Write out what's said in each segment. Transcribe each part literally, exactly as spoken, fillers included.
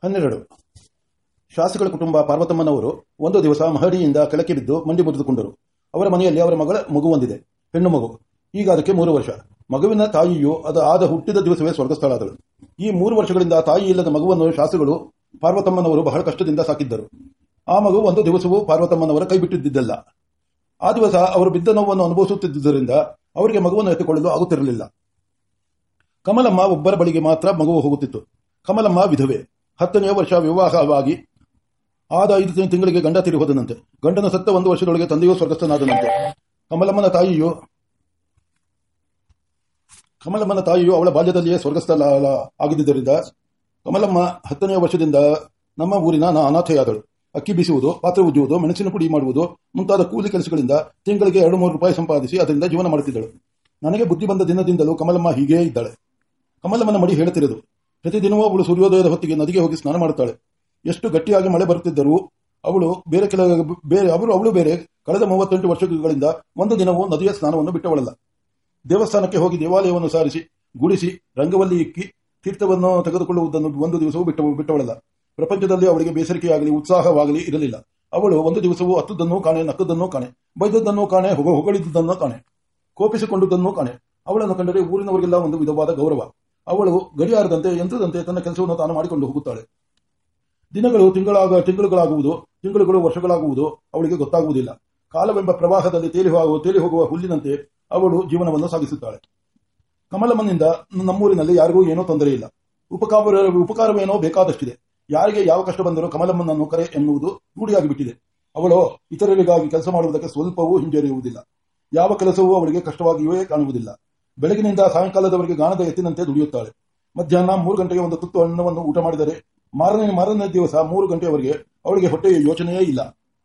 ಹನ್ನೆರಡು. ಶಾಸ್ತ್ರಿಗಳ ಕುಟುಂಬ ಪಾರ್ವತಮ್ಮನವರು ಒಂದು ದಿವಸ ಮಹಡಿಯಿಂದ ಕೆಳಕ್ಕೆ ಬಿದ್ದು ಮಂಡಿ ಮುರಿದುಕೊಂಡರು. ಅವರ ಮನೆಯಲ್ಲಿ ಅವರ ಮಗಳ ಮಗು ಹೊಂದಿದೆ, ಹೆಣ್ಣು ಮಗು. ಈಗ ಅದಕ್ಕೆ ಮೂರು ವರ್ಷ. ಮಗುವಿನ ತಾಯಿಯು ಅದು ಆದ ಹುಟ್ಟಿದ ದಿವಸವೇ ಸ್ವರ್ಗಸ್ಥಳಾದಳು. ಈ ಮೂರು ವರ್ಷಗಳಿಂದ ತಾಯಿ ಇಲ್ಲದ ಮಗುವನ್ನು ಶಾಸ್ತ್ರಿಗಳು ಪಾರ್ವತಮ್ಮನವರು ಬಹಳ ಕಷ್ಟದಿಂದ ಸಾಕಿದ್ದರು. ಆ ಮಗು ಒಂದು ದಿವಸವೂ ಪಾರ್ವತಮ್ಮನವರ ಕೈ ಬಿಟ್ಟಿದ್ದಿದ್ದಲ್ಲ. ಆ ದಿವಸ ಅವರು ಬಿದ್ದ ನೋವನ್ನು ಅನುಭವಿಸುತ್ತಿದ್ದುದರಿಂದ ಅವರಿಗೆ ಮಗುವನ್ನು ಎತ್ತಿಕೊಳ್ಳಲು ಆಗುತ್ತಿರಲಿಲ್ಲ. ಕಮಲಮ್ಮ ಒಬ್ಬರ ಬಳಿಗೆ ಮಾತ್ರ ಮಗುವು ಹೋಗುತ್ತಿತ್ತು. ಕಮಲಮ್ಮ ವಿಧವೆ. ಹತ್ತನೆಯ ವರ್ಷ ವಿವಾಹವಾಗಿ ಆದ ಐದು ತಿಂಗಳಿಗೆ ಗಂಡ ತೀರಿ ಹೋದನಂತೆ. ಗಂಡನ ಸತ್ತ ಒಂದು ವರ್ಷದೊಳಗೆ ತಂದೆಯೂ ಸ್ವರ್ಗಸ್ಥನಾದನಂತೆ. ಕಮಲಮ್ಮನ ತಾಯಿಯು ಕಮಲಮ್ಮನ ತಾಯಿಯು ಅವಳ ಬಾಲ್ಯದಲ್ಲಿಯೇ ಸ್ವರ್ಗಸ್ಥ ಆಗಿದ್ದರಿಂದ ಕಮಲಮ್ಮ ಹತ್ತನೆಯ ವರ್ಷದಿಂದ ನಮ್ಮ ಊರಿನ ಅನಾಥೆಯಾದಳು. ಅಕ್ಕಿ ಬೀಸುವುದು, ಪಾತ್ರೆ ಉಜ್ಜುವುದು, ಮೆಣಸಿನ ಪುಡಿ ಮಾಡುವುದು ಮುಂತಾದ ಕೂಲಿ ಕೆಲಸಗಳಿಂದ ತಿಂಗಳಿಗೆ ಎರಡು ಮೂರು ರೂಪಾಯಿ ಸಂಪಾದಿಸಿ ಅದರಿಂದ ಜೀವನ ಮಾಡುತ್ತಿದ್ದಳು. ನನಗೆ ಬುದ್ಧಿ ಬಂದ ದಿನದಿಂದಲೂ ಕಮಲಮ್ಮ ಹೀಗೇ ಇದ್ದಾಳೆ. ಕಮಲಮ್ಮನ ಮಡಿ ಹೇಳುತ್ತಿರದು. ಪ್ರತಿದಿನವೂ ಅವಳು ಸೂರ್ಯೋದಯದ ಹೊತ್ತಿಗೆ ನದಿಗೆ ಹೋಗಿ ಸ್ನಾನ ಮಾಡುತ್ತಾಳೆ. ಎಷ್ಟು ಗಟ್ಟಿಯಾಗಿ ಮಳೆ ಬರುತ್ತಿದ್ದರೂ ಅವಳು ಬೇರೆ ಕೆಲ ಬೇರೆ ಅವರು ಅವಳು ಬೇರೆ ಕಳೆದ ಮೂವತ್ತೆಂಟು ವರ್ಷಗಳಿಂದ ಒಂದು ದಿನವೂ ನದಿಯ ಸ್ನಾನವನ್ನು ಬಿಟ್ಟವಳಲ್ಲ. ದೇವಸ್ಥಾನಕ್ಕೆ ಹೋಗಿ ದೇವಾಲಯವನ್ನು ಸಾರಿಸಿ ಗುಡಿಸಿ ರಂಗವಲ್ಲಿ ಇಕ್ಕಿ ತೀರ್ಥವನ್ನು ತೆಗೆದುಕೊಳ್ಳುವುದನ್ನು ಒಂದು ದಿವಸವೂ ಬಿಟ್ಟು ಬಿಟ್ಟವಳಲ್ಲ. ಪ್ರಪಂಚದಲ್ಲಿ ಅವಳಿಗೆ ಬೇಸರಿಕೆಯಾಗಲಿ ಉತ್ಸಾಹವಾಗಲಿ ಇರಲಿಲ್ಲ. ಅವಳು ಒಂದು ದಿವಸವೂ ಹತ್ತುದನ್ನೂ ಕಾಣೆ, ನಕ್ಕದನ್ನೂ ಕಾಣೆ, ಬೈದದ್ದನ್ನೂ ಕಾಣೆ, ಹೊಗಳಿದ್ದನ್ನೂ ಕಾಣೆ, ಕೋಪಿಸಿಕೊಂಡುದನ್ನೂ ಕಾಣೆ. ಅವಳನ್ನು ಕಂಡರೆ ಊರಿನವರಿಗೆಲ್ಲ ಒಂದು ವಿಧವಾದ ಗೌರವ. ಅವಳು ಗಡಿಯಾರದಂತೆ ಯಂತ್ರದಂತೆ ತನ್ನ ಕೆಲಸವನ್ನು ತಾನು ಮಾಡಿಕೊಂಡು ಹೋಗುತ್ತಾಳೆ. ದಿನಗಳು ತಿಂಗಳಾಗ ತಿಂಗಳುಗಳಾಗುವುದು, ತಿಂಗಳುಗಳು ವರ್ಷಗಳಾಗುವುದು ಅವಳಿಗೆ ಗೊತ್ತಾಗುವುದಿಲ್ಲ. ಕಾಲವೆಂಬ ಪ್ರವಾಹದಲ್ಲಿ ತೇಲಿ ತೇಲಿ ಹೋಗುವ ಹುಲ್ಲಿನಂತೆ ಅವಳು ಜೀವನವನ್ನು ಸಾಗಿಸುತ್ತಾಳೆ. ಕಮಲಮ್ಮನಿಂದ ನಮ್ಮೂರಿನಲ್ಲಿ ಯಾರಿಗೂ ಏನೂ ತೊಂದರೆ ಇಲ್ಲ. ಉಪಕಾರ ಉಪಕಾರವೇನೋ ಬೇಕಾದಷ್ಟಿದೆ. ಯಾರಿಗೆ ಯಾವ ಕಷ್ಟ ಬಂದರೂ ಕಮಲಮ್ಮನನ್ನು ಕರೆ ಎನ್ನುವುದು ರೂಢಿಯಾಗಿಬಿಟ್ಟಿದೆ. ಅವಳು ಇತರರಿಗಾಗಿ ಕೆಲಸ ಮಾಡುವುದಕ್ಕೆ ಸ್ವಲ್ಪವೂ ಹಿಂಜರಿಯುವುದಿಲ್ಲ. ಯಾವ ಕೆಲಸವೂ ಅವಳಿಗೆ ಕಷ್ಟವಾಗಿಯೇ ಕಾಣುವುದಿಲ್ಲ. ಬೆಳಗಿನಿಂದ ಸಾಯಂಕಾಲದವರೆಗೆ ಗಾಣದ ಎತ್ತಿನಂತೆ ದುಡಿಯುತ್ತಾಳೆ. ಮಧ್ಯಾಹ್ನ ಮೂರು ಗಂಟೆಗೆ ಒಂದು ತುತ್ತು ಅನ್ನವನ್ನು ಊಟ ಮಾಡಿದರೆ ಮಾರನೇ ಮಾರನೇ ದಿವಸ ಮೂರು ಗಂಟೆಯವರೆಗೆ ಅವಳಿಗೆ ಹೊಟ್ಟೆಯ ಯೋಚನೆಯೇ ಇಲ್ಲ.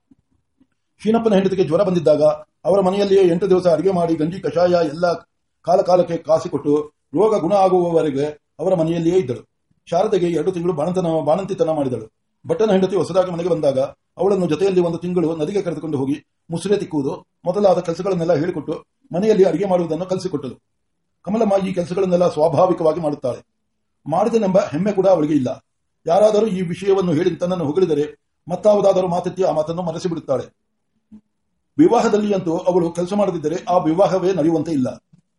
ಶೀನಪ್ಪನ ಹೆಂಡತಿಗೆ ಜ್ವರ ಬಂದಿದ್ದಾಗ ಅವರ ಮನೆಯಲ್ಲಿಯೇ ಎಂಟು ದಿವಸ ಅಡಿಗೆ ಮಾಡಿ ಗಂಜಿ ಕಷಾಯ ಎಲ್ಲ ಕಾಲ ಕಾಲಕ್ಕೆ ಕಾಸಿಕೊಟ್ಟು ರೋಗ ಗುಣ ಆಗುವವರೆಗೆ ಅವರ ಮನೆಯಲ್ಲಿಯೇ ಇದ್ದಳು. ಶಾರದೆಗೆ ಎರಡು ತಿಂಗಳು ಬಾಣಂತನ ಬಾಣಂತಿತನ ಮಾಡಿದಳು. ಭಟ್ಟನ ಹೆಂಡತಿ ಹೊಸದಾಗಿ ಮನೆಗೆ ಬಂದಾಗ ಅವಳನ್ನು ಜೊತೆಯಲ್ಲಿ ಒಂದು ತಿಂಗಳು ನದಿಗೆ ಕರೆದುಕೊಂಡು ಹೋಗಿ ಮುಸುರೆ ತಿಕ್ಕುವುದು ಮೊದಲಾದ ಕೆಲಸಗಳನ್ನೆಲ್ಲ ಹೇಳಿಕೊಟ್ಟು ಮನೆಯಲ್ಲಿ ಅಡಿಗೆ ಮಾಡುವುದನ್ನು ಕಲಿಸಿಕೊಟ್ಟಳು. ಕಮಲಮ್ಮ ಈ ಕೆಲಸಗಳನ್ನೆಲ್ಲ ಸ್ವಾಭಾವಿಕವಾಗಿ ಮಾಡುತ್ತಾಳೆ. ಮಾಡಿದನೆಂಬ ಹೆಮ್ಮೆ ಕೂಡ ಅವಳಿಗೆ ಇಲ್ಲ. ಯಾರಾದರೂ ಈ ವಿಷಯವನ್ನು ಹೇಳಿ ತನ್ನನ್ನು ಹೊಗಳಿದರೆ ಮತ್ತಾವುದಾದರೂ ಮಾತೆತ್ತಿ ಆ ಮಾತನ್ನು ಮರೆಸಿಬಿಡುತ್ತಾಳೆ. ವಿವಾಹದಲ್ಲಿ ಅಂತೂ ಅವಳು ಕೆಲಸ ಮಾಡದಿದ್ದರೆ ಆ ವಿವಾಹವೇ ನಡೆಯುವಂತೆ ಇಲ್ಲ.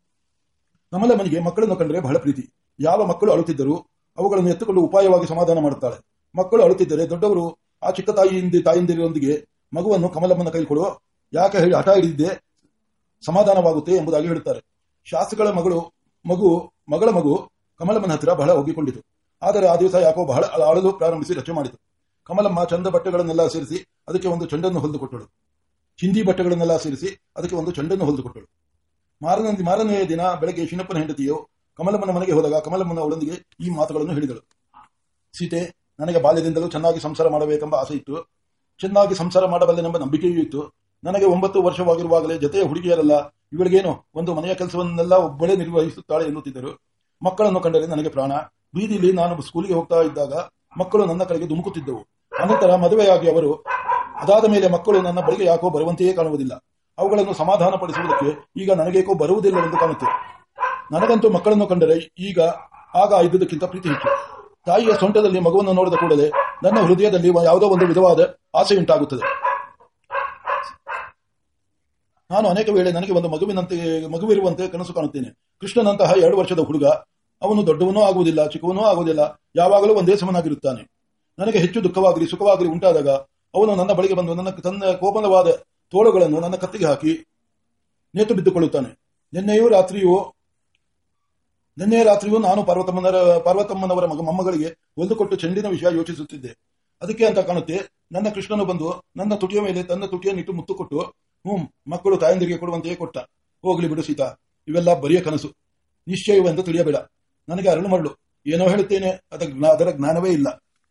ಕಮಲಮ್ಮನಿಗೆ ಮಕ್ಕಳನ್ನು ಕಂಡರೆ ಬಹಳ ಪ್ರೀತಿ. ಯಾವ ಮಕ್ಕಳು ಅಳುತ್ತಿದ್ದರೂ ಅವುಗಳನ್ನು ಎತ್ತುಕೊಂಡು ಉಪಾಯವಾಗಿ ಸಮಾಧಾನ ಮಾಡುತ್ತಾಳೆ. ಮಕ್ಕಳು ಅಳುತ್ತಿದ್ದರೆ ದೊಡ್ಡವರು ಆ ಚಿಕ್ಕ ತಾಯಿಯಿಂದ ತಾಯಿಂದಿರೊಂದಿಗೆ ಮಗುವನ್ನು ಕಮಲಮ್ಮನ ಕೈ ಕೊಡುವ ಯಾಕೆ ಹೇಳಿ ಹಠ ಹಿಡಿದಿದ್ದೆ ಸಮಾಧಾನವಾಗುತ್ತೆ ಎಂಬುದಾಗಿ ಹೇಳುತ್ತಾರೆ. ಶಾಸ್ತ್ರಿಗಳ ಮಗಳು ಮಗು ಮಗಳ ಮಗು ಕಮಲಮ್ಮನ ಹತ್ತಿರ ಬಹಳ ಒಗ್ಗಿಕೊಂಡಿತು. ಆದರೆ ಆ ದಿವಸ ಯಾಕೋ ಬಹಳ ಅಳಲು ಪ್ರಾರಂಭಿಸಿ ರಚನೆ ಮಾಡಿತು. ಕಮಲಮ್ಮ ಚಂದ ಬಟ್ಟೆಗಳನ್ನೆಲ್ಲ ಸೇರಿಸಿ ಅದಕ್ಕೆ ಒಂದು ಚೆಂಡನ್ನು ಹೊಲಿದುಕೊಟ್ಟಳು. ಹಿಂದಿ ಬಟ್ಟೆಗಳನ್ನೆಲ್ಲ ಸೇರಿಸಿ ಅದಕ್ಕೆ ಒಂದು ಚೆಂಡನ್ನು ಹೊಲಿದುಕೊಟ್ಟಳು. ಮಾರನೇ ಮಾರನೆಯ ದಿನ ಬೆಳಗ್ಗೆ ಶೀನಪ್ಪನ ಹೆಂಡತಿಯು ಕಮಲಮ್ಮನ ಮನೆಗೆ ಹೋದಾಗ ಕಮಲಮ್ಮನ ಅವಳೊಂದಿಗೆ ಈ ಮಾತುಗಳನ್ನು ಹೇಳಿದಳು. ಸೀತೆ, ನನಗೆ ಬಾಲ್ಯದಿಂದಲೂ ಚೆನ್ನಾಗಿ ಸಂಸಾರ ಮಾಡಬೇಕೆಂಬ ಆಸೆ ಇತ್ತು. ಚೆನ್ನಾಗಿ ಸಂಸಾರ ಮಾಡಬಲ್ಲೆನೆಂಬ ನಂಬಿಕೆಯೂ ಇತ್ತು. ನನಗೆ ಒಂಬತ್ತು ವರ್ಷವಾಗಿರುವಾಗಲೇ ಜೊತೆಯ ಹುಡುಗಿಯರಲ್ಲ ಇವಳಿಗೇನು ಒಂದು ಮನೆಯ ಕೆಲಸವನ್ನೆಲ್ಲ ಒಬ್ಬಳೇ ನಿರ್ವಹಿಸುತ್ತಾಳೆ ಎನ್ನುತ್ತಿದ್ದರು. ಮಕ್ಕಳನ್ನು ಕಂಡರೆ ನನಗೆ ಪ್ರಾಣ. ಬೀದಿಲಿ ನಾನು ಸ್ಕೂಲಿಗೆ ಹೋಗ್ತಾ ಇದ್ದಾಗ ಮಕ್ಕಳು ನನ್ನ ಕಡೆಗೆ ಧುಮುಕುತ್ತಿದ್ದವು. ಅನಂತರ ಮದುವೆಯಾಗಿ ಅವರು ಅದಾದ ಮೇಲೆ ಮಕ್ಕಳು ನನ್ನ ಬಳಿಗೆ ಯಾಕೋ ಬರುವಂತೆಯೇ ಕಾಣುವುದಿಲ್ಲ. ಅವುಗಳನ್ನು ಸಮಾಧಾನ ಪಡಿಸುವುದಕ್ಕೆ ಈಗ ನನಗೇಕೋ ಬರುವುದಿಲ್ಲವೆಂದು ಕಾಣುತ್ತೆ. ನನಗಂತೂ ಮಕ್ಕಳನ್ನು ಕಂಡರೆ ಈಗ ಆಗ ಇದ್ದುದಕ್ಕಿಂತ ಪ್ರೀತಿ ಹೆಚ್ಚು. ತಾಯಿಯ ಸೊಂಟದಲ್ಲಿ ಮಗುವನ್ನು ನೋಡಿದ ಕೂಡಲೇ ನನ್ನ ಹೃದಯದಲ್ಲಿ ಯಾವುದೋ ಒಂದು ವಿಧವಾದ ಆಸೆಯುಂಟಾಗುತ್ತದೆ. ನಾನು ಅನೇಕ ವೇಳೆ ನನಗೆ ಒಂದು ಮಗುವಿನಂತೆ ಮಗುವಿರುವಂತೆ ಕನಸು ಕಾಣುತ್ತೇನೆ. ಕೃಷ್ಣನಂತಹ ಎರಡು ವರ್ಷದ ಹುಡುಗ. ಅವನು ದೊಡ್ಡವನೂ ಆಗುವುದಿಲ್ಲ, ಚಿಕ್ಕವನೂ ಆಗುವುದಿಲ್ಲ, ಯಾವಾಗಲೂ ಒಂದೇ ಸಮನಾಗಿರುತ್ತಾನೆ. ನನಗೆ ಹೆಚ್ಚು ದುಃಖವಾಗಲಿ ಸುಖವಾಗಲಿ ಉಂಟಾದಾಗ ಅವನು ನನ್ನ ಬಳಿಗೆ ಬಂದು ನನ್ನ ತನ್ನ ಕೋಪನವಾದ ತೋಳುಗಳನ್ನು ನನ್ನ ಕತ್ತಿಗೆ ಹಾಕಿ ನೇತು ಬಿದ್ದುಕೊಳ್ಳುತ್ತಾನೆ. ನಿನ್ನೆಯೂ ರಾತ್ರಿಯೂ ನಿನ್ನೆ ರಾತ್ರಿಯೂ ನಾನು ಪಾರ್ವತಮ್ಮನರ ಪಾರ್ವತಮ್ಮನವರ ಮಗ ಮೊಮ್ಮಗಳಿಗೆ ಹೊಲಿದುಕೊಟ್ಟು ಚೆಂಡಿನ ವಿಷಯ ಯೋಚಿಸುತ್ತಿದ್ದೆ. ಅದಕ್ಕೆ ಅಂತ ಕಾಣುತ್ತೆ ನನ್ನ ಕೃಷ್ಣನು ಬಂದು ನನ್ನ ತುಟಿಯ ಮೇಲೆ ತನ್ನ ತುಟಿಯನ್ನಿಟ್ಟು ಮುತ್ತು ಕೊಟ್ಟು ಹ್ಮ್ ಮಕ್ಕಳು ತಾಯಂದಿರಿಗೆ ಕೊಡುವಂತೆಯೇ ಕೊಟ್ಟ. ಹೋಗ್ಲಿ ಬಿಡು ಸೀತಾ, ಇವೆಲ್ಲ ಬರಿಯ ಕನಸು, ನಿಶ್ಚಯವೆಂದು ತಿಳಿಯಬೇಡ. ನನಗೆ ಅರಳು ಮರಳು ಏನೋ ಹೇಳುತ್ತೇನೆ, ಅದರ ಜ್ಞಾನವೇ ಇಲ್ಲ.